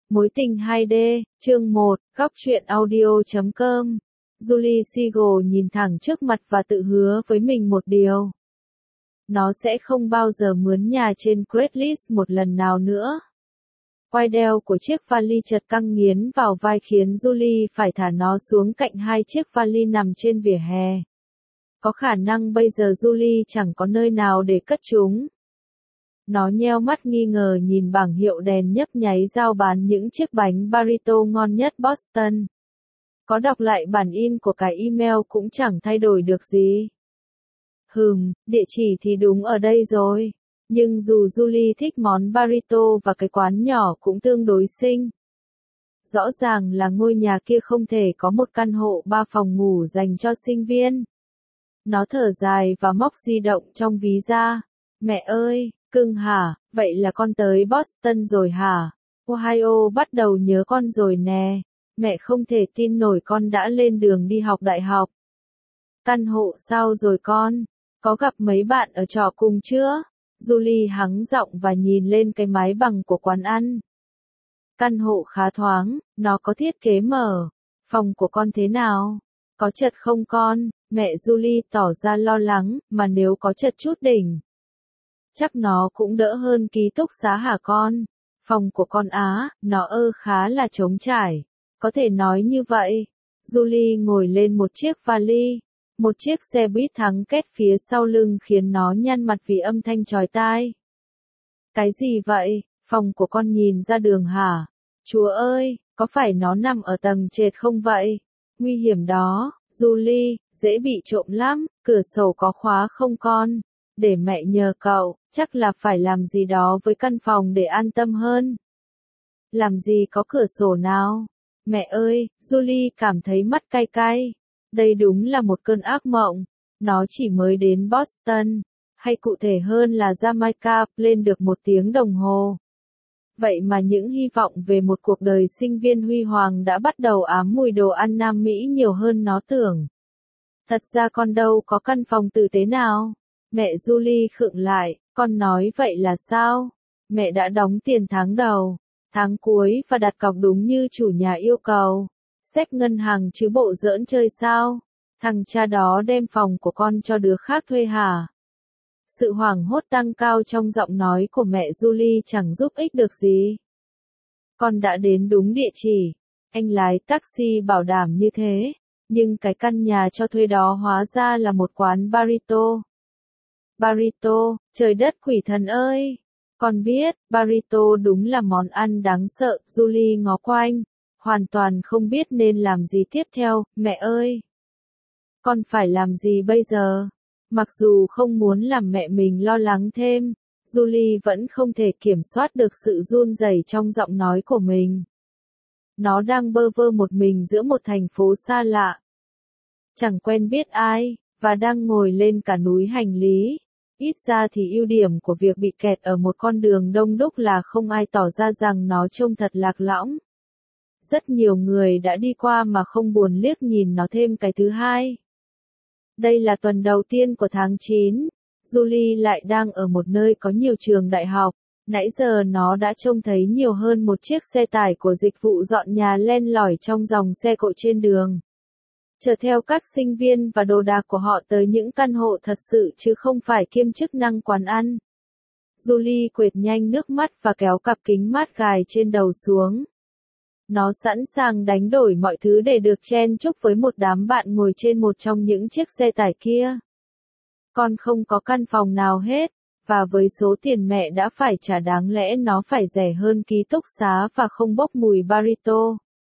Mối tình 2D, chương 1, góc truyện audio.com. Julie Siegel nhìn thẳng trước mặt và tự hứa với mình một điều. Nó sẽ không bao giờ mướn nhà trên Craigslist một lần nào nữa. Quai đeo của chiếc vali chật căng nghiến vào vai khiến Julie phải thả nó xuống cạnh hai chiếc vali nằm trên vỉa hè. Có khả năng bây giờ Julie chẳng có nơi nào để cất chúng. Nó nheo mắt nghi ngờ nhìn bảng hiệu đèn nhấp nháy giao bán những chiếc bánh burrito ngon nhất Boston. Có đọc lại bản in của cái email cũng chẳng thay đổi được gì. Địa chỉ thì đúng ở đây rồi. Nhưng dù Julie thích món burrito và cái quán nhỏ cũng tương đối xinh. Rõ ràng là ngôi nhà kia không thể có một căn hộ 3 phòng ngủ dành cho sinh viên. Nó thở dài và móc di động trong ví ra. Mẹ ơi, cưng hả, vậy là con tới Boston rồi hả? Ohio bắt đầu nhớ con rồi nè. Mẹ không thể tin nổi con đã lên đường đi học đại học. Căn hộ sao rồi con? Có gặp mấy bạn ở trọ cùng chưa? Julie hắng giọng và nhìn lên cái mái bằng của quán ăn. Căn hộ khá thoáng, nó có thiết kế mở. Phòng của con thế nào? Có chật không con? Mẹ Julie tỏ ra lo lắng, mà nếu có chật chút đỉnh. Chắc nó cũng đỡ hơn ký túc xá hả con? Phòng của con nó khá là trống trải. Có thể nói như vậy. Julie ngồi lên một chiếc vali. Một chiếc xe buýt thắng két phía sau lưng khiến nó nhăn mặt vì âm thanh chói tai. Cái gì vậy? Phòng của con nhìn ra đường hả? Chúa ơi, có phải nó nằm ở tầng trệt không vậy? Nguy hiểm đó, Julie, dễ bị trộm lắm, cửa sổ có khóa không con? Để mẹ nhờ cậu, chắc là phải làm gì đó với căn phòng để an tâm hơn. Làm gì có cửa sổ nào? Mẹ ơi, Julie cảm thấy mắt cay cay. Đây đúng là một cơn ác mộng. Nó chỉ mới đến Boston, hay cụ thể hơn là Jamaica, lên được 1 tiếng đồng hồ. Vậy mà những hy vọng về một cuộc đời sinh viên huy hoàng đã bắt đầu ám mùi đồ ăn Nam Mỹ nhiều hơn nó tưởng. Thật ra con đâu có căn phòng tử tế nào. Mẹ Julie khựng lại, con nói vậy là sao? Mẹ đã đóng tiền tháng đầu, tháng cuối và đặt cọc đúng như chủ nhà yêu cầu. Xách ngân hàng chứ bộ giỡn chơi sao? Thằng cha đó đem phòng của con cho đứa khác thuê hả? Sự hoảng hốt tăng cao trong giọng nói của mẹ Julie chẳng giúp ích được gì. Con đã đến đúng địa chỉ. Anh lái taxi bảo đảm như thế. Nhưng cái căn nhà cho thuê đó hóa ra là một quán burrito. Burrito, trời đất quỷ thần ơi! Con biết, burrito đúng là món ăn đáng sợ. Julie ngó quanh, hoàn toàn không biết nên làm gì tiếp theo. Mẹ ơi! Con phải làm gì bây giờ? Mặc dù không muốn làm mẹ mình lo lắng thêm, Julie vẫn không thể kiểm soát được sự run rẩy trong giọng nói của mình. Nó đang bơ vơ một mình giữa một thành phố xa lạ. Chẳng quen biết ai, và đang ngồi lên cả núi hành lý. Ít ra thì ưu điểm của việc bị kẹt ở một con đường đông đúc là không ai tỏ ra rằng nó trông thật lạc lõng. Rất nhiều người đã đi qua mà không buồn liếc nhìn nó thêm cái thứ hai. Đây là tuần đầu tiên của tháng 9. Julie lại đang ở một nơi có nhiều trường đại học. Nãy giờ nó đã trông thấy nhiều hơn một chiếc xe tải của dịch vụ dọn nhà len lỏi trong dòng xe cộ trên đường. Chở theo các sinh viên và đồ đạc của họ tới những căn hộ thật sự chứ không phải kiêm chức năng quán ăn. Julie quệt nhanh nước mắt và kéo cặp kính mát gài trên đầu xuống. Nó sẵn sàng đánh đổi mọi thứ để được chen chúc với một đám bạn ngồi trên một trong những chiếc xe tải kia. Con không có căn phòng nào hết, và với số tiền mẹ đã phải trả đáng lẽ nó phải rẻ hơn ký túc xá và không bốc mùi burrito.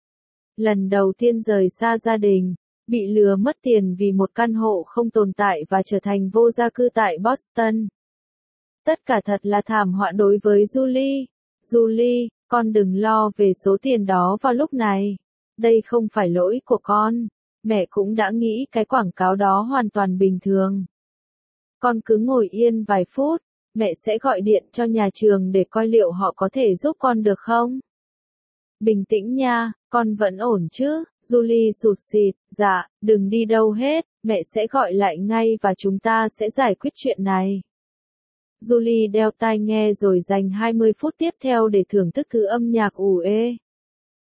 Lần đầu tiên rời xa gia đình, bị lừa mất tiền vì một căn hộ không tồn tại và trở thành vô gia cư tại Boston. Tất cả thật là thảm họa đối với Julie. Julie, con đừng lo về số tiền đó vào lúc này. Đây không phải lỗi của con. Mẹ cũng đã nghĩ cái quảng cáo đó hoàn toàn bình thường. Con cứ ngồi yên vài phút, mẹ sẽ gọi điện cho nhà trường để coi liệu họ có thể giúp con được không. Bình tĩnh nha, con vẫn ổn chứ? Julie sụt sịt, dạ, đừng đi đâu hết, mẹ sẽ gọi lại ngay và chúng ta sẽ giải quyết chuyện này. Julie đeo tai nghe rồi dành 20 phút tiếp theo để thưởng thức thứ âm nhạc ủ ê.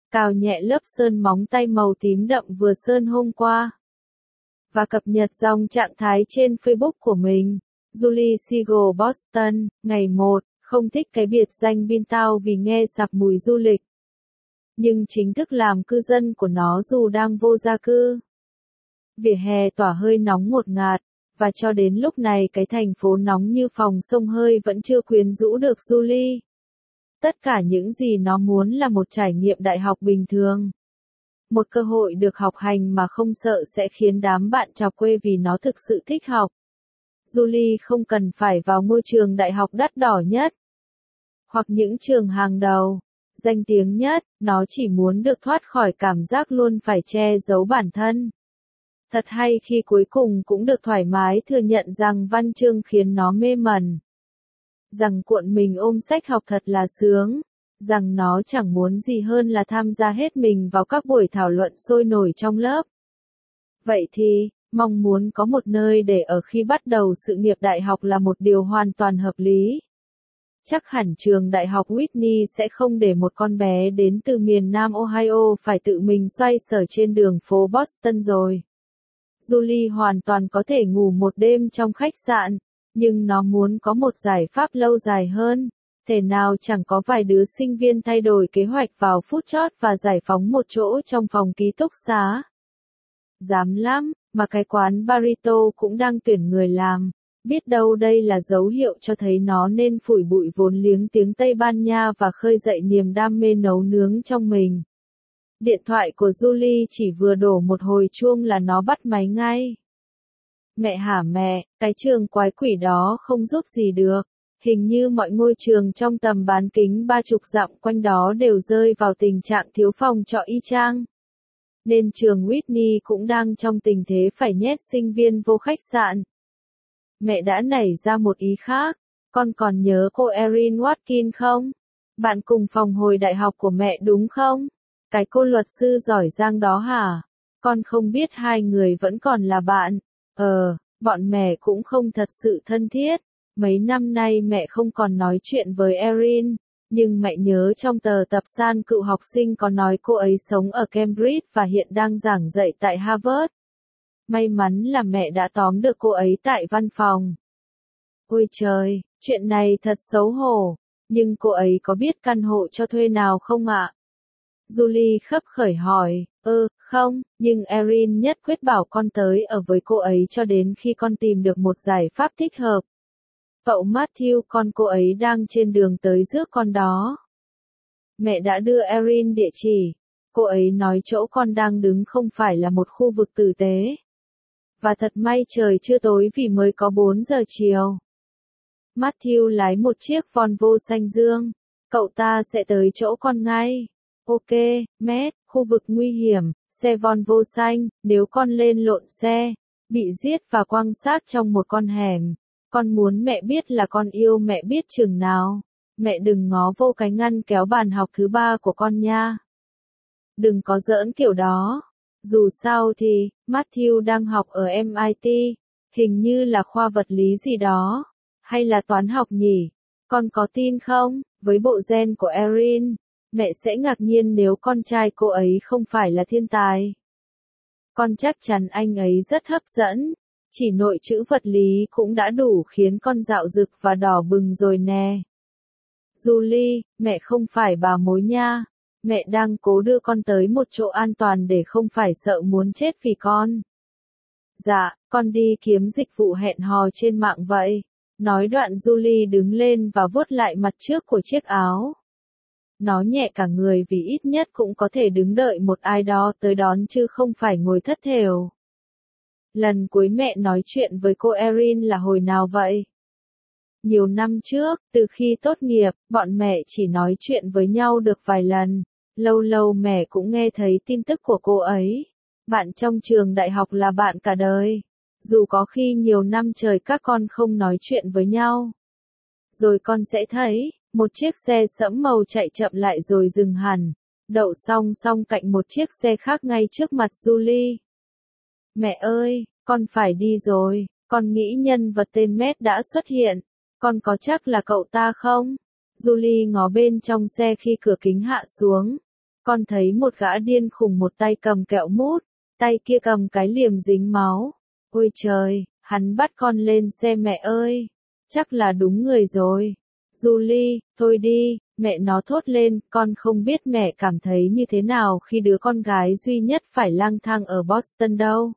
cào nhẹ lớp sơn móng tay màu tím đậm vừa sơn hôm qua. Và cập nhật dòng trạng thái trên Facebook của mình. Julie Siegel Boston, ngày 1, không thích cái biệt danh Beantown vì nghe sặc mùi du lịch. Nhưng chính thức làm cư dân của nó dù đang vô gia cư. Vỉa hè tỏa hơi nóng ngột ngạt, và cho đến lúc này cái thành phố nóng như phòng xông hơi vẫn chưa quyến rũ được Julie. Tất cả những gì nó muốn là một trải nghiệm đại học bình thường. Một cơ hội được học hành mà không sợ sẽ khiến đám bạn trò quê vì nó thực sự thích học. Julie không cần phải vào ngôi trường đại học đắt đỏ nhất, hoặc những trường hàng đầu, danh tiếng nhất, nó chỉ muốn được thoát khỏi cảm giác luôn phải che giấu bản thân. Thật hay khi cuối cùng cũng được thoải mái thừa nhận rằng văn chương khiến nó mê mẩn. Rằng cuộn mình ôm sách học thật là sướng. Rằng nó chẳng muốn gì hơn là tham gia hết mình vào các buổi thảo luận sôi nổi trong lớp. Vậy thì, mong muốn có một nơi để ở khi bắt đầu sự nghiệp đại học là một điều hoàn toàn hợp lý. Chắc hẳn trường đại học Whitney sẽ không để một con bé đến từ miền Nam Ohio phải tự mình xoay sở trên đường phố Boston rồi. Julie hoàn toàn có thể ngủ một đêm trong khách sạn, nhưng nó muốn có một giải pháp lâu dài hơn. Thể nào chẳng có vài đứa sinh viên thay đổi kế hoạch vào phút chót và giải phóng một chỗ trong phòng ký túc xá. Dám lắm, mà cái quán Barito cũng đang tuyển người làm. Biết đâu đây là dấu hiệu cho thấy nó nên phủi bụi vốn liếng tiếng Tây Ban Nha và khơi dậy niềm đam mê nấu nướng trong mình. Điện thoại của Julie chỉ vừa đổ một hồi chuông là nó bắt máy ngay. Mẹ hả mẹ, cái trường quái quỷ đó không giúp gì được. Hình như mọi ngôi trường trong tầm bán kính 30 dặm quanh đó đều rơi vào tình trạng thiếu phòng trọ y chang. Nên trường Whitney cũng đang trong tình thế phải nhét sinh viên vô khách sạn. Mẹ đã nảy ra một ý khác. Con còn nhớ cô Erin Watkins không? Bạn cùng phòng hồi đại học của mẹ đúng không? Cái cô luật sư giỏi giang đó hả? Con không biết hai người vẫn còn là bạn. Bọn mẹ cũng không thật sự thân thiết. Mấy năm nay mẹ không còn nói chuyện với Erin, nhưng mẹ nhớ trong tờ tập san cựu học sinh có nói cô ấy sống ở Cambridge và hiện đang giảng dạy tại Harvard. May mắn là mẹ đã tóm được cô ấy tại văn phòng. Ôi trời, chuyện này thật xấu hổ, nhưng cô ấy có biết căn hộ cho thuê nào không ạ? Julie khấp khởi hỏi, không, nhưng Erin nhất quyết bảo con tới ở với cô ấy cho đến khi con tìm được một giải pháp thích hợp. Cậu Matthew con cô ấy đang trên đường tới rước con đó. Mẹ đã đưa Erin địa chỉ. Cô ấy nói chỗ con đang đứng không phải là một khu vực tử tế. Và thật may trời chưa tối vì mới có 4 giờ chiều. Matthew lái một chiếc Volvo xanh dương. Cậu ta sẽ tới chỗ con ngay. Ok, Matt, khu vực nguy hiểm, xe Volvo xanh, nếu con lên lộn xe, bị giết và quăng xác trong một con hẻm. Con muốn mẹ biết là con yêu mẹ biết chừng nào. Mẹ đừng ngó vô cái ngăn kéo bàn học thứ 3 của con nha. Đừng có giỡn kiểu đó. Dù sao thì, Matthew đang học ở MIT, hình như là khoa vật lý gì đó. Hay là toán học nhỉ? Con có tin không? Với bộ gen của Erin, mẹ sẽ ngạc nhiên nếu con trai cô ấy không phải là thiên tài. Con chắc chắn anh ấy rất hấp dẫn. Chỉ nội chữ vật lý cũng đã đủ khiến con dạo rực và đỏ bừng rồi nè. Julie, mẹ không phải bà mối nha. Mẹ đang cố đưa con tới một chỗ an toàn để không phải sợ muốn chết vì con. Dạ, con đi kiếm dịch vụ hẹn hò trên mạng vậy. Nói đoạn Julie đứng lên và vuốt lại mặt trước của chiếc áo. Nó nhẹ cả người vì ít nhất cũng có thể đứng đợi một ai đó tới đón chứ không phải ngồi thất thểu. Lần cuối mẹ nói chuyện với cô Erin là hồi nào vậy? Nhiều năm trước, từ khi tốt nghiệp, bọn mẹ chỉ nói chuyện với nhau được vài lần. Lâu lâu mẹ cũng nghe thấy tin tức của cô ấy. Bạn trong trường đại học là bạn cả đời. Dù có khi nhiều năm trời các con không nói chuyện với nhau. Rồi con sẽ thấy, một chiếc xe sẫm màu chạy chậm lại rồi dừng hẳn. Đậu song song cạnh một chiếc xe khác ngay trước mặt Julie. Mẹ ơi, con phải đi rồi, con nghĩ nhân vật tên Matt đã xuất hiện. Con có chắc là cậu ta không? Julie ngó bên trong xe khi cửa kính hạ xuống. Con thấy một gã điên khùng một tay cầm kẹo mút, tay kia cầm cái liềm dính máu. Ôi trời, hắn bắt con lên xe mẹ ơi. Chắc là đúng người rồi. Julie, thôi đi, mẹ nó thốt lên, con không biết mẹ cảm thấy như thế nào khi đứa con gái duy nhất phải lang thang ở Boston đâu.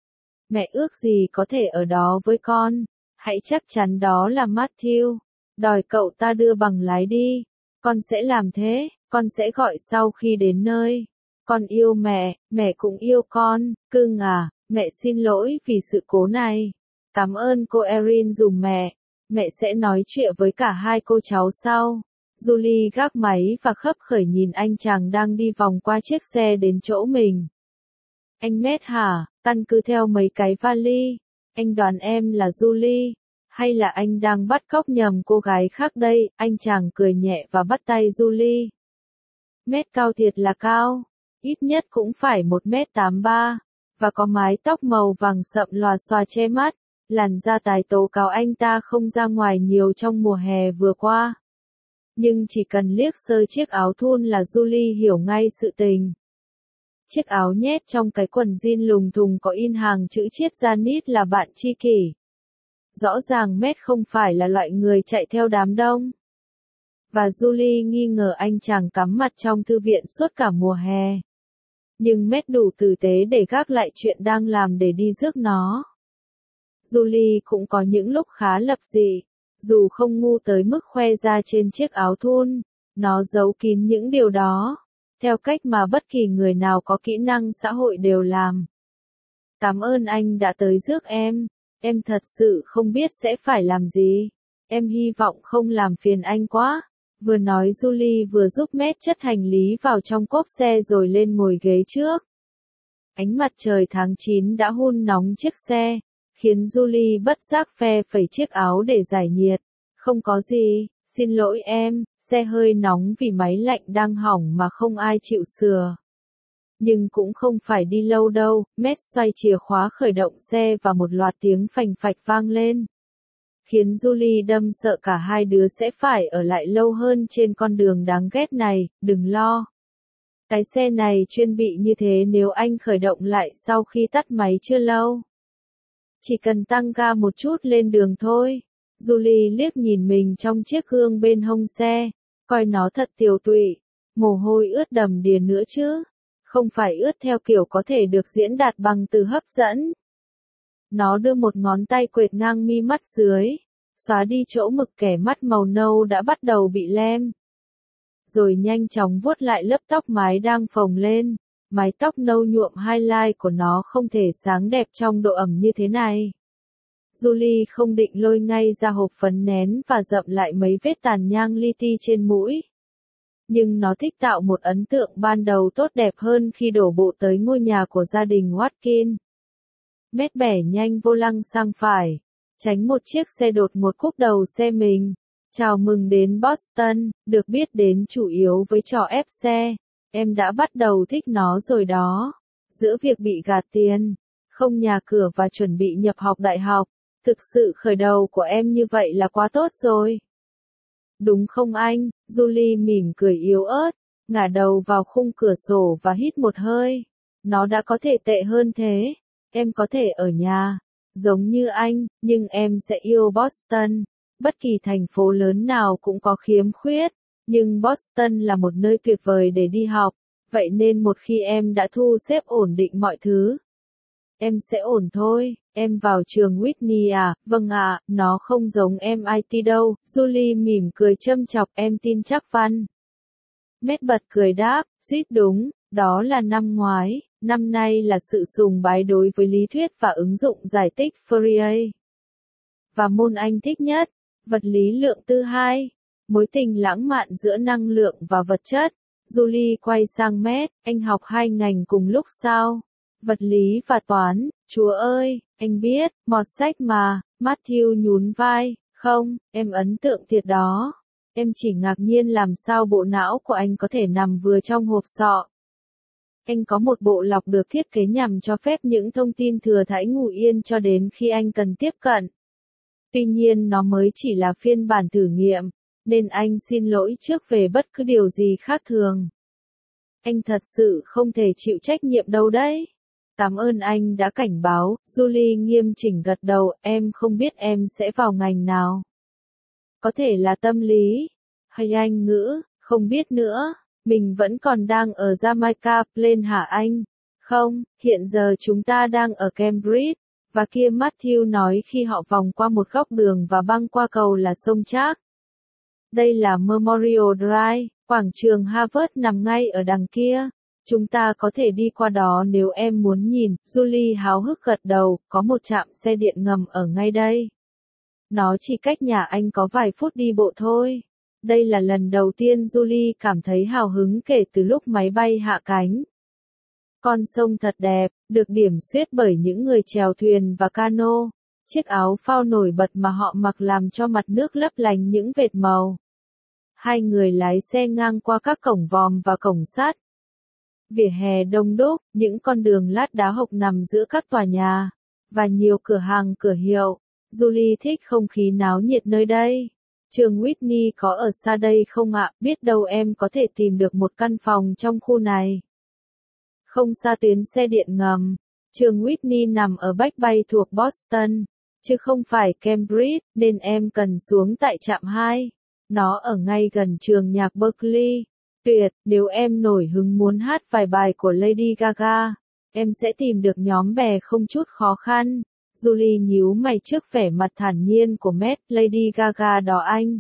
Mẹ ước gì có thể ở đó với con, hãy chắc chắn đó là Matthew. Đòi cậu ta đưa bằng lái đi. Con sẽ làm thế, con sẽ gọi sau khi đến nơi. Con yêu mẹ cũng yêu con, cưng à, mẹ xin lỗi vì sự cố này. Cảm ơn cô Erin dùm mẹ sẽ nói chuyện với cả hai cô cháu sau. Julie gác máy và khấp khởi nhìn anh chàng đang đi vòng qua chiếc xe đến chỗ mình. Anh Matt hả, căn cứ theo mấy cái vali. Anh đoán em là Julie. Hay là anh đang bắt cóc nhầm cô gái khác đây, anh chàng cười nhẹ và bắt tay Julie. Matt cao thiệt là cao, ít nhất cũng phải 1m83, và có mái tóc màu vàng sậm lòa xòa che mắt, làn da tái tố cáo anh ta không ra ngoài nhiều trong mùa hè vừa qua. Nhưng chỉ cần liếc sơ chiếc áo thun là Julie hiểu ngay sự tình. Chiếc áo nhét trong cái quần jean lùng thùng có in hàng chữ Chiết Janet là bạn tri kỷ. Rõ ràng Matt không phải là loại người chạy theo đám đông. Và Julie nghi ngờ anh chàng cắm mặt trong thư viện suốt cả mùa hè. Nhưng Matt đủ tử tế để gác lại chuyện đang làm để đi rước nó. Julie cũng có những lúc khá lập dị, dù không ngu tới mức khoe ra trên chiếc áo thun, nó giấu kín những điều đó, theo cách mà bất kỳ người nào có kỹ năng xã hội đều làm. Cảm ơn anh đã tới rước em thật sự không biết sẽ phải làm gì, em hy vọng không làm phiền anh quá. Vừa nói Julie vừa giúp Matt chất hành lý vào trong cốp xe rồi lên ngồi ghế trước. Ánh mặt trời tháng 9 đã hun nóng chiếc xe, khiến Julie bất giác phe phẩy chiếc áo để giải nhiệt. Không có gì, xin lỗi em, xe hơi nóng vì máy lạnh đang hỏng mà không ai chịu sửa. Nhưng cũng không phải đi lâu đâu, Matt xoay chìa khóa khởi động xe và một loạt tiếng phành phạch vang lên. Khiến Julie đâm sợ cả hai đứa sẽ phải ở lại lâu hơn trên con đường đáng ghét này, đừng lo. Cái xe này chuyên bị như thế nếu anh khởi động lại sau khi tắt máy chưa lâu. Chỉ cần tăng ga một chút lên đường thôi. Julie liếc nhìn mình trong chiếc gương bên hông xe, coi nó thật tiều tụy, mồ hôi ướt đầm đìa nữa chứ. Không phải ướt theo kiểu có thể được diễn đạt bằng từ hấp dẫn. Nó đưa một ngón tay quệt ngang mi mắt dưới, xóa đi chỗ mực kẻ mắt màu nâu đã bắt đầu bị lem. Rồi nhanh chóng vuốt lại lớp tóc mái đang phồng lên, mái tóc nâu nhuộm highlight của nó không thể sáng đẹp trong độ ẩm như thế này. Julie không định lôi ngay ra hộp phấn nén và dậm lại mấy vết tàn nhang li ti trên mũi. Nhưng nó thích tạo một ấn tượng ban đầu tốt đẹp hơn khi đổ bộ tới ngôi nhà của gia đình Watkin. Matt bẻ nhanh vô lăng sang phải, tránh một chiếc xe đột ngột cúp đầu xe mình. Chào mừng đến Boston, được biết đến chủ yếu với trò ép xe. Em đã bắt đầu thích nó rồi đó. Giữa việc bị gạt tiền, không nhà cửa và chuẩn bị nhập học đại học, thực sự khởi đầu của em như vậy là quá tốt rồi. Đúng không anh? Julie mỉm cười yếu ớt, ngả đầu vào khung cửa sổ và hít một hơi. Nó đã có thể tệ hơn thế. Em có thể ở nhà, giống như anh, nhưng em sẽ yêu Boston. Bất kỳ thành phố lớn nào cũng có khiếm khuyết, nhưng Boston là một nơi tuyệt vời để đi học, vậy nên một khi em đã thu xếp ổn định mọi thứ, em sẽ ổn thôi. Em vào trường Whitney à? Vâng ạ, nó không giống MIT đâu. Julie mỉm cười châm chọc, em tin chắc Văn. Matt bật cười đáp, suýt đúng, đó là năm ngoái, năm nay là sự sùng bái đối với lý thuyết và ứng dụng giải tích Fourier. Và môn anh thích nhất, vật lý lượng tư 2, mối tình lãng mạn giữa năng lượng và vật chất. Julie quay sang Matt, anh học 2 ngành cùng lúc sao? Vật lý và toán, chúa ơi, anh biết, mọt sách mà. Matthew nhún vai, không, em ấn tượng thiệt đó. Em chỉ ngạc nhiên làm sao bộ não của anh có thể nằm vừa trong hộp sọ. Anh có một bộ lọc được thiết kế nhằm cho phép những thông tin thừa thãi ngủ yên cho đến khi anh cần tiếp cận. Tuy nhiên nó mới chỉ là phiên bản thử nghiệm, nên anh xin lỗi trước về bất cứ điều gì khác thường. Anh thật sự không thể chịu trách nhiệm đâu đấy. Cảm ơn anh đã cảnh báo, Julie nghiêm chỉnh gật đầu, em không biết em sẽ vào ngành nào. Có thể là tâm lý, hay Anh ngữ, không biết nữa, mình vẫn còn đang ở Jamaica Plain hả anh? Không, hiện giờ chúng ta đang ở Cambridge, và kia Matthew nói khi họ vòng qua một góc đường và băng qua cầu là sông Charles. Đây là Memorial Drive, quảng trường Harvard nằm ngay ở đằng kia. Chúng ta có thể đi qua đó nếu em muốn nhìn, Julie háo hức gật đầu, có một trạm xe điện ngầm ở ngay đây. Nó chỉ cách nhà anh có vài phút đi bộ thôi. Đây là lần đầu tiên Julie cảm thấy hào hứng kể từ lúc máy bay hạ cánh. Con sông thật đẹp, được điểm xuyết bởi những người chèo thuyền và cano. Chiếc áo phao nổi bật mà họ mặc làm cho mặt nước lấp lánh những vệt màu. Hai người lái xe ngang qua các cổng vòm và cổng sắt. Vỉa hè đông đúc, những con đường lát đá hộc nằm giữa các tòa nhà, và nhiều cửa hàng cửa hiệu. Julie thích không khí náo nhiệt nơi đây. Trường Whitney có ở xa đây không ạ? Biết đâu em có thể tìm được một căn phòng trong khu này. Không xa tuyến xe điện ngầm. Trường Whitney nằm ở Back Bay thuộc Boston, chứ không phải Cambridge, nên em cần xuống tại trạm 2. Nó ở ngay gần trường nhạc Berkeley. Tuyệt, nếu em nổi hứng muốn hát vài bài của Lady Gaga, em sẽ tìm được nhóm bè không chút khó khăn. Julie nhíu mày trước vẻ mặt thản nhiên của Matt, Lady Gaga đó anh.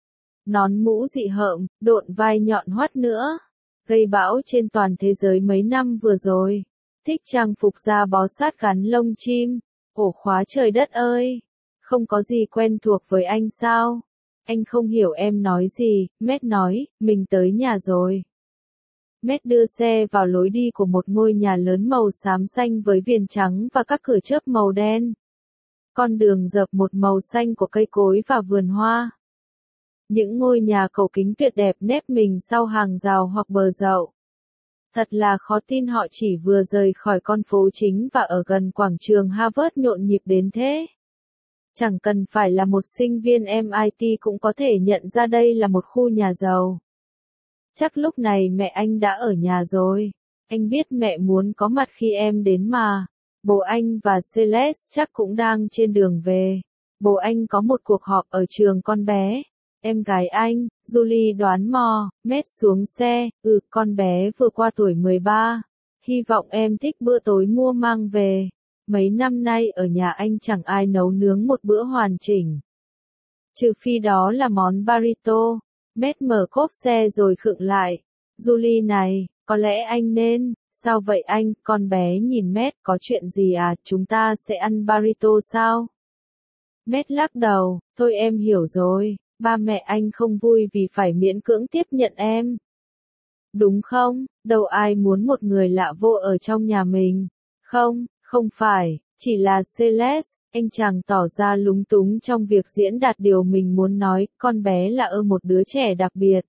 Nón mũ dị hợm, độn vai nhọn hoắt nữa. Gây bão trên toàn thế giới mấy năm vừa rồi. Thích trang phục da bó sát gắn lông chim. Ổ khóa trời đất ơi. Không có gì quen thuộc với anh sao? Anh không hiểu em nói gì, Matt nói, mình tới nhà rồi. Matt đưa xe vào lối đi của một ngôi nhà lớn màu xám xanh với viền trắng và các cửa chớp màu đen. Con đường dợp một màu xanh của cây cối và vườn hoa. Những ngôi nhà cầu kính tuyệt đẹp nép mình sau hàng rào hoặc bờ dậu. Thật là khó tin họ chỉ vừa rời khỏi con phố chính và ở gần quảng trường Harvard nhộn nhịp đến thế. Chẳng cần phải là một sinh viên MIT cũng có thể nhận ra đây là một khu nhà giàu. Chắc lúc này mẹ anh đã ở nhà rồi. Anh biết mẹ muốn có mặt khi em đến mà. Bố anh và Celeste chắc cũng đang trên đường về. Bố anh có một cuộc họp ở trường con bé. Em gái anh, Julie đoán mò, Matt xuống xe, con bé vừa qua tuổi 13. Hy vọng em thích bữa tối mua mang về. Mấy năm nay ở nhà anh chẳng ai nấu nướng một bữa hoàn chỉnh. Trừ phi đó là món burrito. Matt mở cốp xe rồi khựng lại. Julie này, có lẽ anh nên, sao vậy anh, con bé nhìn Matt, có chuyện gì à, chúng ta sẽ ăn burrito sao? Matt lắc đầu, thôi em hiểu rồi, ba mẹ anh không vui vì phải miễn cưỡng tiếp nhận em. Đúng không, đâu ai muốn một người lạ vô ở trong nhà mình. Không, không phải, chỉ là Celeste, anh chàng tỏ ra lúng túng trong việc diễn đạt điều mình muốn nói, con bé là một đứa trẻ đặc biệt.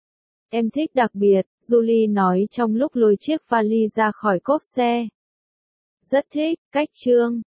Em thích đặc biệt, Julie nói trong lúc lôi chiếc vali ra khỏi cốp xe. Rất thích, cách trương,